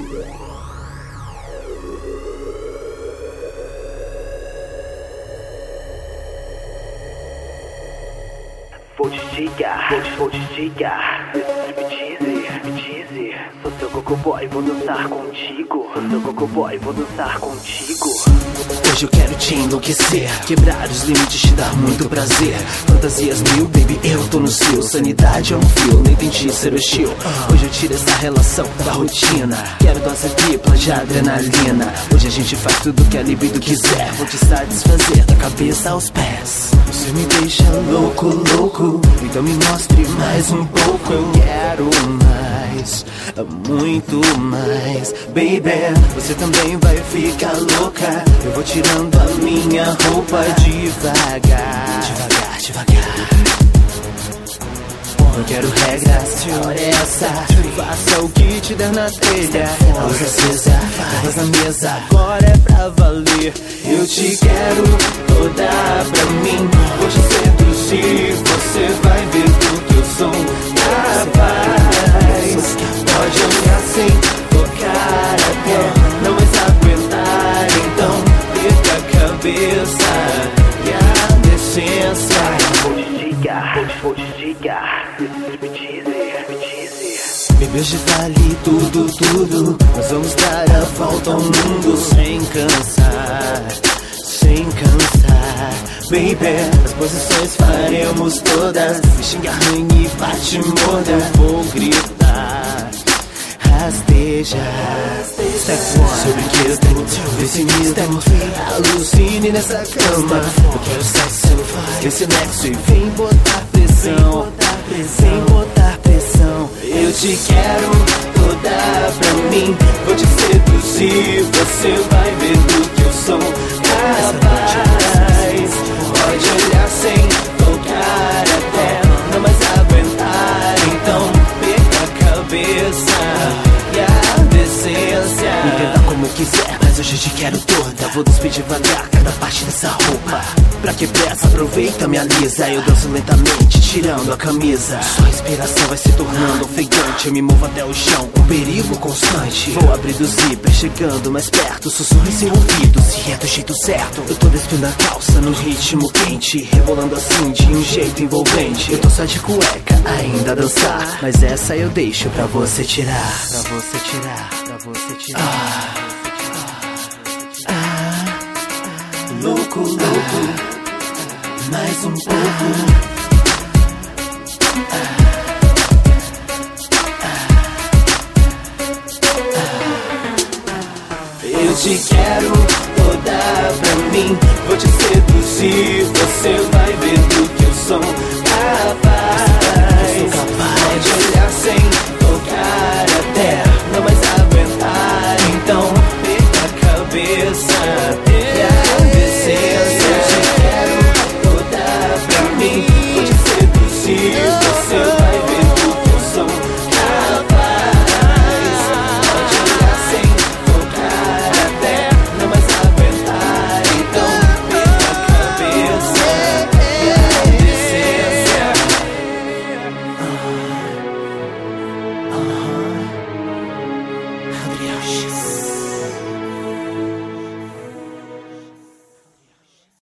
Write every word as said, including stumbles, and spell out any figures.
Vou te digar, vou te, vou te digar. Me dize, me dize. Sou seu coco boy, vou dançar contigo. Sou seu coco boy, vou dançar contigo. Hoje eu quero te enlouquecer, quebrar os limites, te dar muito prazer. Fantasias mil, baby, eu tô no seu. Sanidade é um fio, nem tente ser hostil. Hoje eu tiro essa relação da rotina. Quero dose tripla de adrenalina. Hoje a gente faz tudo que a libido quiser. Vou te satisfazer da cabeça aos pés. Você me deixa louco, louco. Então me mostre mais um pouco. Eu quero mais, muito mais. Baby, você também vai ficar louca. Eu vou tirando a minha roupa devagar, devagar, devagar. Não quero regras, hora é essa. Faça o que te der na telha. A luz acesa, arroz na mesa, agora é pra valer. Eu te quero toda pra mim. Vou te seduzir, você vai ver do que eu sou capaz. Pode olhar sem tocar até não mais aguentar. Então perca a cabeça e a decência. Vou te digar, vou te, vou te digar. Me dize, me dize. Baby, hoje vale tudo, tudo. Nós vamos dar a volta ao mundo sem cansar, sem cansar. Baby, as posições faremos todas. Me xinga, arranha e bate, morda. Eu vou gritar, rasteja. Step one, seu brinquedo, pessimismo. Alucine nessa cama. Eu quero sexo, esse nexo. E vem botar pressão, vem botar pressão. Eu te quero toda pra mim. Vou te seduzir, você vai ver do que eu sou capaz. Pode olhar sem tocar até não mais aguentar. Então perca a cabeça e a decência. Entenda como quiser, mas hoje eu te quero toda. Vou despir devagar cada parte dessa roupa. Pra que pressa, aproveita, me alisa. Eu danço lentamente, tirando a camisa. Sua respiração vai se tornando ofegante. Eu me movo até o chão, um perigo constante. Vou abrir do zíper, chegando mais perto. Sussurro em seu ouvido, se é do jeito certo. Eu tô despindo a calça no ritmo quente, rebolando assim de um jeito envolvente. Eu tô só de cueca, ainda a dançar, mas essa eu deixo pra você tirar. Pra você tirar, pra você tirar. Ah, ah, ah, louco, louco. Mais um pouco. Ah, ah, ah. Eu te quero toda pra mim. Vou te seduzir, você vai ver do que eu sou capaz. Pode olhar sem tocar até não mais aguentar. Então perca a cabeça e a decência. Eu te quero toda pra mim. Vou te seduzir.